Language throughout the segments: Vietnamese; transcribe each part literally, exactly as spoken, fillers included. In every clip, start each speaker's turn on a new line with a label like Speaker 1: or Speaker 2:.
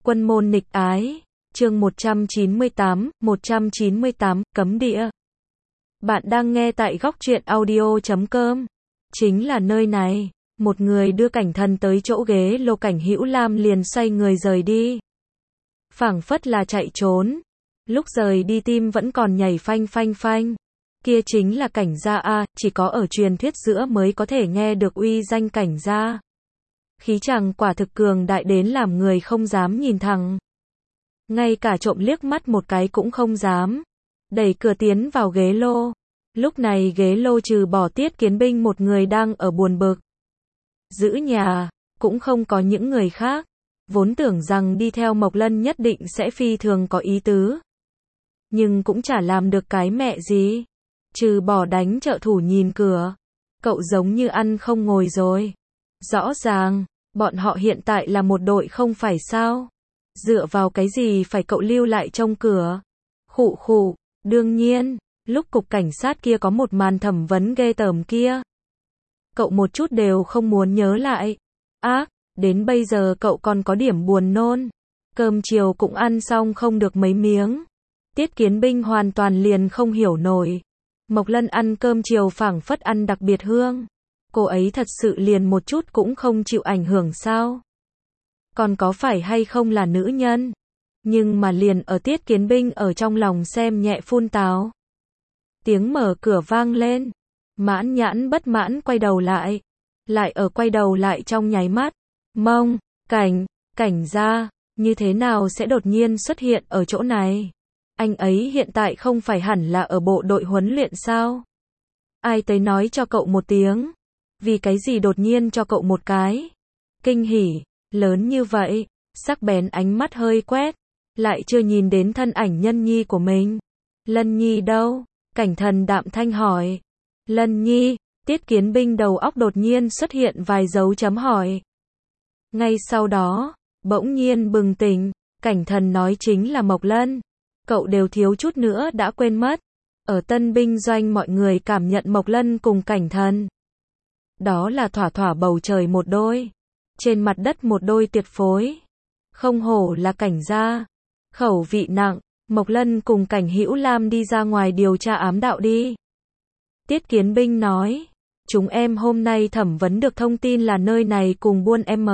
Speaker 1: Quân môn nghịch ái, chương một trăm chín mươi tám, một trăm chín mươi tám, cấm địa. Bạn đang nghe tại góc truyện audio chấm com. Chính là nơi này, một người đưa Cảnh Thần tới chỗ ghế lô, Cảnh Hữu Lam liền xoay người rời đi. Phảng phất là chạy trốn. Lúc rời đi tim vẫn còn nhảy phanh phanh phanh. Kia chính là Cảnh gia a, chỉ có ở truyền thuyết giữa mới có thể nghe được uy danh Cảnh gia. Khí chàng quả thực cường đại đến làm người không dám nhìn thẳng. Ngay cả trộm liếc mắt một cái cũng không dám. Đẩy cửa tiến vào ghế lô. Lúc này ghế lô trừ bỏ Tiết Kiến Binh một người đang ở buồn bực giữ nhà, cũng không có những người khác. Vốn tưởng rằng đi theo Mộc Lân nhất định sẽ phi thường có ý tứ. Nhưng cũng chả làm được cái mẹ gì. Trừ bỏ đánh trợ thủ nhìn cửa. Cậu giống như ăn không ngồi rồi. Rõ ràng, bọn họ hiện tại là một đội không phải sao? Dựa vào cái gì phải cậu lưu lại trong cửa? Khụ khụ, đương nhiên, lúc cục cảnh sát kia có một màn thẩm vấn ghê tởm kia. Cậu một chút đều không muốn nhớ lại. Ác, đến bây giờ cậu còn có điểm buồn nôn. Cơm chiều cũng ăn xong không được mấy miếng. Tiết Kiến Binh hoàn toàn liền không hiểu nổi. Mộc Lân ăn cơm chiều phảng phất ăn đặc biệt hương. Cô ấy thật sự liền một chút cũng không chịu ảnh hưởng sao? Còn có phải hay không là nữ nhân? Nhưng mà liền ở Tiết Kiến Binh ở trong lòng xem nhẹ phun táo. Tiếng mở cửa vang lên. Mãn Nhãn bất mãn quay đầu lại. Lại ở quay đầu lại trong nháy mắt. Mông, Cảnh, Cảnh gia, như thế nào sẽ đột nhiên xuất hiện ở chỗ này? Anh ấy hiện tại không phải hẳn là ở bộ đội huấn luyện sao? Ai tới nói cho cậu một tiếng? Vì cái gì đột nhiên cho cậu một cái? Kinh hỉ, lớn như vậy, sắc bén ánh mắt hơi quét, lại chưa nhìn đến thân ảnh Nhân Nhi của mình. Lân Nhi đâu? Cảnh Thần đạm thanh hỏi. Lân Nhi, Tiết Kiến Binh đầu óc đột nhiên xuất hiện vài dấu chấm hỏi. Ngay sau đó, bỗng nhiên bừng tỉnh, Cảnh Thần nói chính là Mộc Lân. Cậu đều thiếu chút nữa đã quên mất. Ở tân binh doanh mọi người cảm nhận Mộc Lân cùng Cảnh Thần. Đó là thỏa thỏa bầu trời một đôi. Trên mặt đất một đôi tuyệt phối. Không hổ là Cảnh gia. Khẩu vị nặng, Mộc Lân cùng Cảnh Hữu Lam đi ra ngoài điều tra ám đạo đi. Tiết Kiến Binh nói. Chúng em hôm nay thẩm vấn được thông tin là nơi này cùng buôn M.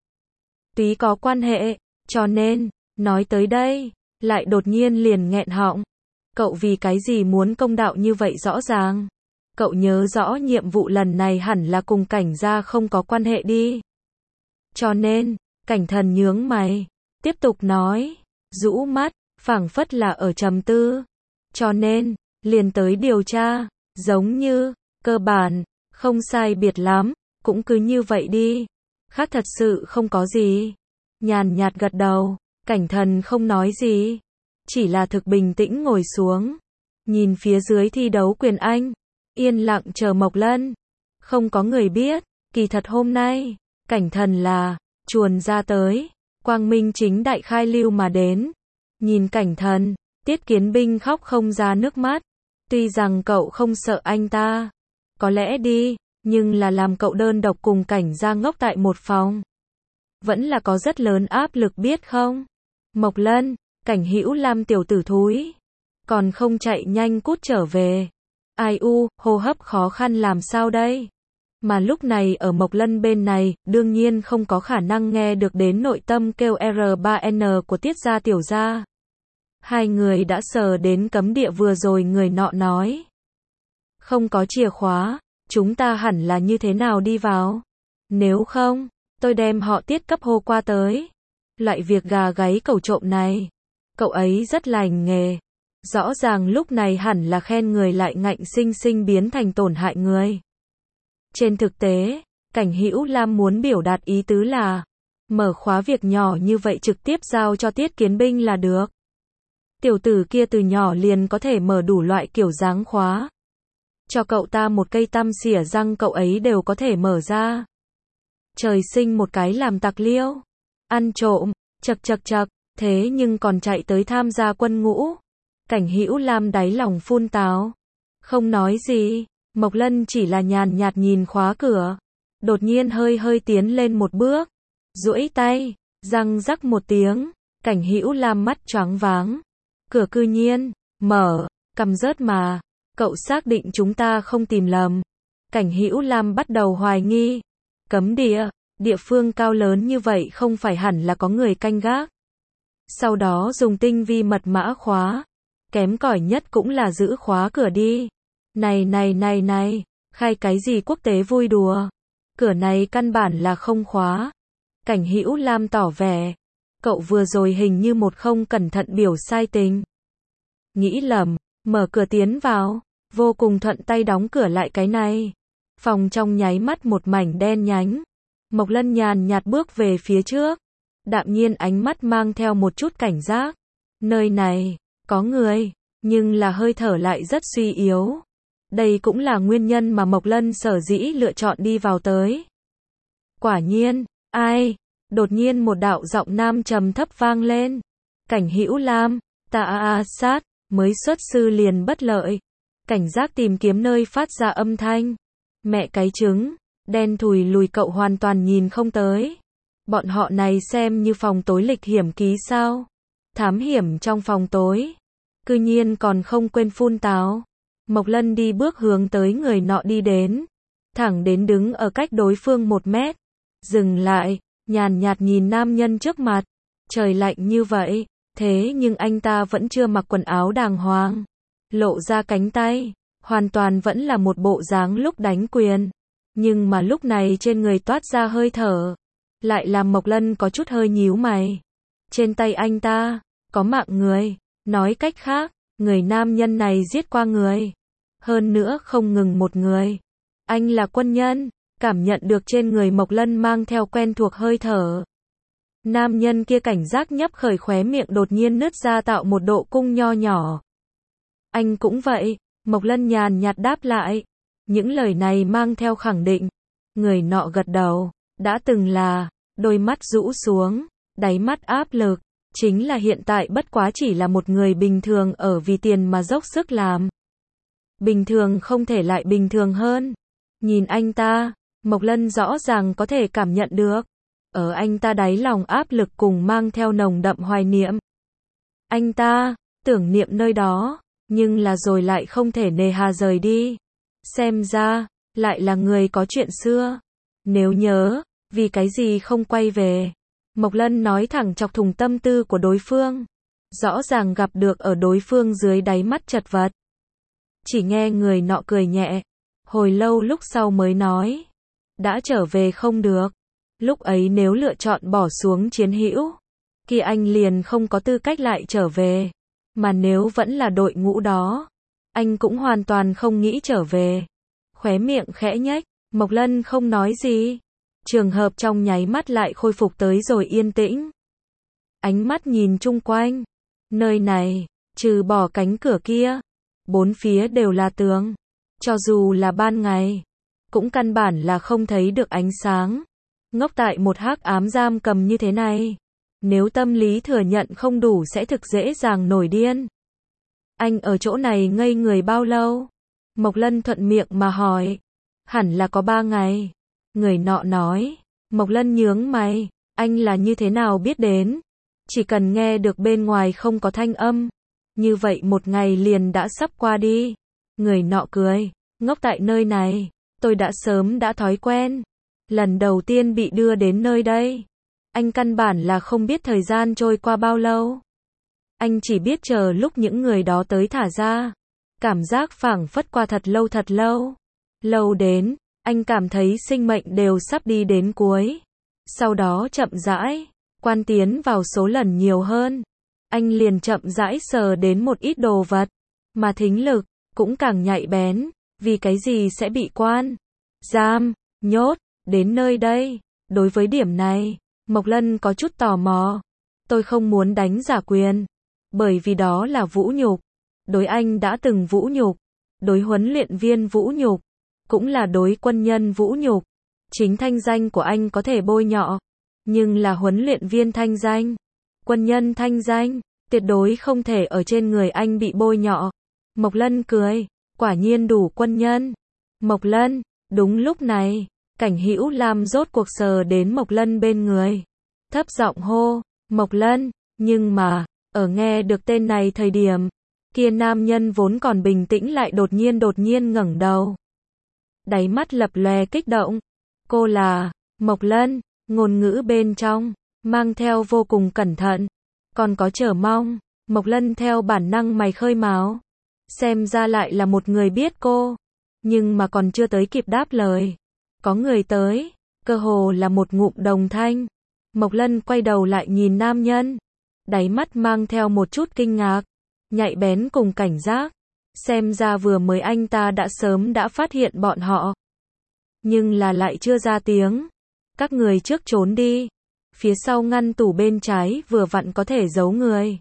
Speaker 1: Túy có quan hệ, cho nên, nói tới đây, lại đột nhiên liền nghẹn họng. Cậu vì cái gì muốn công đạo như vậy rõ ràng? Cậu nhớ rõ nhiệm vụ lần này hẳn là cùng Cảnh gia không có quan hệ đi. Cho nên, Cảnh Thần nhướng mày, tiếp tục nói, rũ mắt, phảng phất là ở trầm tư. Cho nên, liền tới điều tra, giống như, cơ bản, không sai biệt lắm, cũng cứ như vậy đi. Khác thật sự không có gì. Nhàn nhạt gật đầu, Cảnh Thần không nói gì. Chỉ là thực bình tĩnh ngồi xuống. Nhìn phía dưới thi đấu quyền Anh. Yên lặng chờ Mộc Lân. Không có người biết, kỳ thật hôm nay, Cảnh Thần là, chuồn ra tới. Quang minh chính đại khai lưu mà đến. Nhìn Cảnh Thần, Tiết Kiến Binh khóc không ra nước mắt. Tuy rằng cậu không sợ anh ta. Có lẽ đi, nhưng là làm cậu đơn độc cùng Cảnh gia ngốc tại một phòng. Vẫn là có rất lớn áp lực biết không? Mộc Lân, Cảnh Hữu Lam tiểu tử thúi. Còn không chạy nhanh cút trở về. Ai u, hô hấp khó khăn làm sao đây? Mà lúc này ở Mộc Lân bên này, đương nhiên không có khả năng nghe được đến nội tâm kêu R ba N của Tiết gia tiểu gia. Hai người đã sờ đến cấm địa vừa rồi người nọ nói. Không có chìa khóa, chúng ta hẳn là như thế nào đi vào? Nếu không, tôi đem họ Tiết cấp hô qua tới. Loại việc gà gáy cẩu trộm này, cậu ấy rất lành nghề. Rõ ràng lúc này hẳn là khen người lại ngạnh sinh sinh biến thành tổn hại người. Trên thực tế, Cảnh Hữu Lam muốn biểu đạt ý tứ là, mở khóa việc nhỏ như vậy trực tiếp giao cho Tiết Kiến Binh là được. Tiểu tử kia từ nhỏ liền có thể mở đủ loại kiểu dáng khóa. Cho cậu ta một cây tăm xỉa răng cậu ấy đều có thể mở ra. Trời sinh một cái làm tặc liêu. Ăn trộm, chật chật chật, thế nhưng còn chạy tới tham gia quân ngũ. Cảnh Hữu Lam đáy lòng phun táo. Không nói gì, Mộc Lân chỉ là nhàn nhạt nhìn khóa cửa. Đột nhiên hơi hơi tiến lên một bước. Duỗi tay, răng rắc một tiếng, Cảnh Hữu Lam mắt choáng váng. Cửa cư nhiên mở, cằm rớt mà, cậu xác định chúng ta không tìm lầm. Cảnh Hữu Lam bắt đầu hoài nghi. Cấm địa, địa phương cao lớn như vậy không phải hẳn là có người canh gác. Sau đó dùng tinh vi mật mã khóa. Kém cỏi nhất cũng là giữ khóa cửa đi. Này này này này, khai cái gì quốc tế vui đùa. Cửa này căn bản là không khóa. Cảnh Hữu Lam tỏ vẻ. Cậu vừa rồi hình như một không cẩn thận biểu sai tình. Nghĩ lầm, mở cửa tiến vào, vô cùng thuận tay đóng cửa lại cái này. Phòng trong nháy mắt một mảnh đen nhánh. Mộc Lân nhàn nhạt bước về phía trước. Đạm nhiên ánh mắt mang theo một chút cảnh giác. Nơi này, có người, nhưng là hơi thở lại rất suy yếu. Đây cũng là nguyên nhân mà Mộc Lân sở dĩ lựa chọn đi vào tới. Quả nhiên, ai? Đột nhiên một đạo giọng nam trầm thấp vang lên. Cảnh Hữu Lam, ta a sát, mới xuất sư liền bất lợi. Cảnh giác tìm kiếm nơi phát ra âm thanh. Mẹ cái trứng, đen thùi lùi cậu hoàn toàn nhìn không tới. Bọn họ này xem như phòng tối lịch hiểm ký sao? Thám hiểm trong phòng tối. Cư nhiên còn không quên phun táo. Mộc Lân đi bước hướng tới người nọ đi đến. Thẳng đến đứng ở cách đối phương một mét. Dừng lại, nhàn nhạt nhìn nam nhân trước mặt. Trời lạnh như vậy, thế nhưng anh ta vẫn chưa mặc quần áo đàng hoàng. Lộ ra cánh tay, hoàn toàn vẫn là một bộ dáng lúc đánh quyền. Nhưng mà lúc này trên người toát ra hơi thở. Lại làm Mộc Lân có chút hơi nhíu mày. Trên tay anh ta, có mạng người. Nói cách khác, người nam nhân này giết qua người. Hơn nữa không ngừng một người. Anh là quân nhân, cảm nhận được trên người Mộc Lân mang theo quen thuộc hơi thở. Nam nhân kia cảnh giác nhấp khởi khóe miệng đột nhiên nứt ra tạo một độ cung nho nhỏ. Anh cũng vậy, Mộc Lân nhàn nhạt đáp lại. Những lời này mang theo khẳng định. Người nọ gật đầu, đã từng là, đôi mắt rũ xuống, đáy mắt áp lực. Chính là hiện tại bất quá chỉ là một người bình thường ở vì tiền mà dốc sức làm. Bình thường không thể lại bình thường hơn. Nhìn anh ta, Mộc Lân rõ ràng có thể cảm nhận được. Ở anh ta đáy lòng áp lực cùng mang theo nồng đậm hoài niệm. Anh ta, tưởng niệm nơi đó, nhưng là rồi lại không thể nề hà rời đi. Xem ra, lại là người có chuyện xưa. Nếu nhớ, vì cái gì không quay về. Mộc Lân nói thẳng chọc thủng tâm tư của đối phương. Rõ ràng gặp được ở đối phương dưới đáy mắt chật vật. Chỉ nghe người nọ cười nhẹ. Hồi lâu lúc sau mới nói. Đã trở về không được. Lúc ấy nếu lựa chọn bỏ xuống chiến hữu, kia anh liền không có tư cách lại trở về. Mà nếu vẫn là đội ngũ đó, anh cũng hoàn toàn không nghĩ trở về. Khóe miệng khẽ nhếch, Mộc Lân không nói gì. Trường hợp trong nháy mắt lại khôi phục tới rồi yên tĩnh. Ánh mắt nhìn chung quanh. Nơi này, trừ bỏ cánh cửa kia, bốn phía đều là tường. Cho dù là ban ngày, cũng căn bản là không thấy được ánh sáng. Ngốc tại một hắc ám giam cầm như thế này. Nếu tâm lý thừa nhận không đủ sẽ thực dễ dàng nổi điên. Anh ở chỗ này ngây người bao lâu? Mộc Lân thuận miệng mà hỏi. Hẳn là có ba ngày. Người nọ nói. Mộc Lân nhướng mày. Anh là như thế nào biết đến? Chỉ cần nghe được bên ngoài không có thanh âm. Như vậy một ngày liền đã sắp qua đi. Người nọ cười. Ngốc tại nơi này. Tôi đã sớm đã thói quen. Lần đầu tiên bị đưa đến nơi đây. Anh căn bản là không biết thời gian trôi qua bao lâu. Anh chỉ biết chờ lúc những người đó tới thả ra. Cảm giác phảng phất qua thật lâu thật lâu. Lâu đến, anh cảm thấy sinh mệnh đều sắp đi đến cuối. Sau đó chậm rãi, quan tiến vào số lần nhiều hơn. Anh liền chậm rãi sờ đến một ít đồ vật. Mà thính lực, cũng càng nhạy bén. Vì cái gì sẽ bị quan, giam, nhốt, đến nơi đây. Đối với điểm này, Mộc Lân có chút tò mò. Tôi không muốn đánh giả quyền. Bởi vì đó là vũ nhục. Đối anh đã từng vũ nhục. Đối huấn luyện viên vũ nhục. Cũng là đối quân nhân vũ nhục. Chính thanh danh của anh có thể bôi nhọ. Nhưng là huấn luyện viên thanh danh. Quân nhân thanh danh. Tuyệt đối không thể ở trên người anh bị bôi nhọ. Mộc Lân cười. Quả nhiên đủ quân nhân. Mộc Lân. Đúng lúc này. Cảnh Hữu Lam rốt cuộc sờ đến Mộc Lân bên người. Thấp giọng hô. Mộc Lân. Nhưng mà, ở nghe được tên này thời điểm, kia nam nhân vốn còn bình tĩnh lại đột nhiên đột nhiên ngẩng đầu. Đáy mắt lập lòe kích động. Cô là Mộc Lân, ngôn ngữ bên trong mang theo vô cùng cẩn thận, còn có chờ mong. Mộc Lân theo bản năng mày khơi máo. Xem ra lại là một người biết cô, nhưng mà còn chưa tới kịp đáp lời, có người tới, cơ hồ là một ngụm đồng thanh. Mộc Lân quay đầu lại nhìn nam nhân, đáy mắt mang theo một chút kinh ngạc, nhạy bén cùng cảnh giác. Xem ra vừa mới anh ta đã sớm đã phát hiện bọn họ, nhưng là lại chưa ra tiếng. Các người trước trốn đi, phía sau ngăn tủ bên trái vừa vặn có thể giấu người.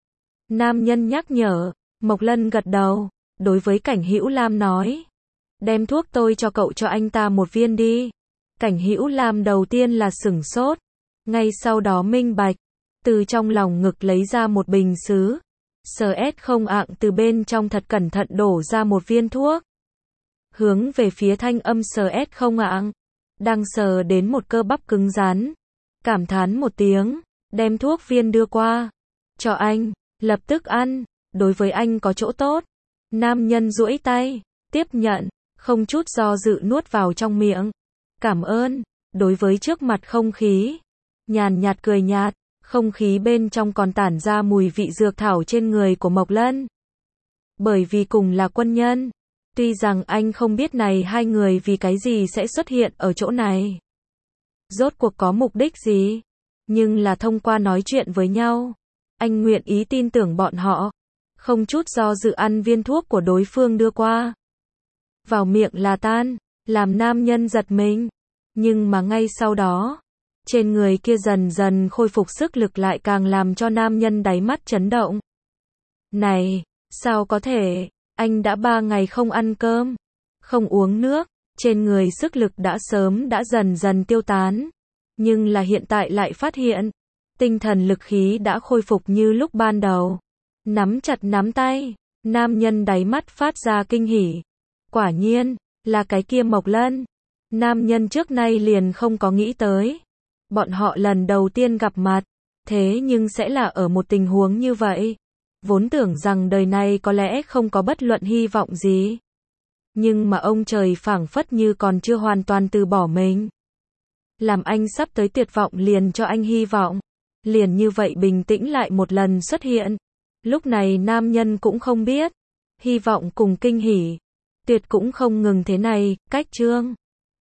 Speaker 1: Nam nhân nhắc nhở. Mộc Lân gật đầu, đối với Cảnh Hữu Lam nói, đem thuốc tôi cho cậu cho anh ta một viên đi. Cảnh Hữu Lam đầu tiên là sửng sốt, ngay sau đó minh bạch, từ trong lòng ngực lấy ra một bình sứ, sờ ét không ạng từ bên trong thật cẩn thận đổ ra một viên thuốc, hướng về phía thanh âm sờ ét không ạng, đang sờ đến một cơ bắp cứng rắn, cảm thán một tiếng, đem thuốc viên đưa qua, cho anh, lập tức ăn, đối với anh có chỗ tốt. Nam nhân duỗi tay, tiếp nhận, không chút do dự nuốt vào trong miệng. Cảm ơn. Đối với trước mặt không khí, nhàn nhạt cười nhạt, không khí bên trong còn tản ra mùi vị dược thảo trên người của Mộc Lân. Bởi vì cùng là quân nhân, tuy rằng anh không biết này hai người vì cái gì sẽ xuất hiện ở chỗ này, rốt cuộc có mục đích gì, nhưng là thông qua nói chuyện với nhau, anh nguyện ý tin tưởng bọn họ, không chút do dự ăn viên thuốc của đối phương đưa qua. Vào miệng là tan, làm nam nhân giật mình, nhưng mà ngay sau đó, trên người kia dần dần khôi phục sức lực lại càng làm cho nam nhân đáy mắt chấn động. Này, sao có thể, anh đã ba ngày không ăn cơm, không uống nước, trên người sức lực đã sớm đã dần dần tiêu tán, nhưng là hiện tại lại phát hiện, tinh thần lực khí đã khôi phục như lúc ban đầu. Nắm chặt nắm tay, nam nhân đáy mắt phát ra kinh hỉ. Quả nhiên, là cái kia Mộc Lân. Nam nhân trước nay liền không có nghĩ tới. Bọn họ lần đầu tiên gặp mặt, thế nhưng sẽ là ở một tình huống như vậy. Vốn tưởng rằng đời này có lẽ không có bất luận hy vọng gì. Nhưng mà ông trời phảng phất như còn chưa hoàn toàn từ bỏ mình. Làm anh sắp tới tuyệt vọng liền cho anh hy vọng. Liền như vậy bình tĩnh lại một lần xuất hiện. Lúc này nam nhân cũng không biết, hy vọng cùng kinh hỉ, tuyệt cũng không ngừng thế này, cách chương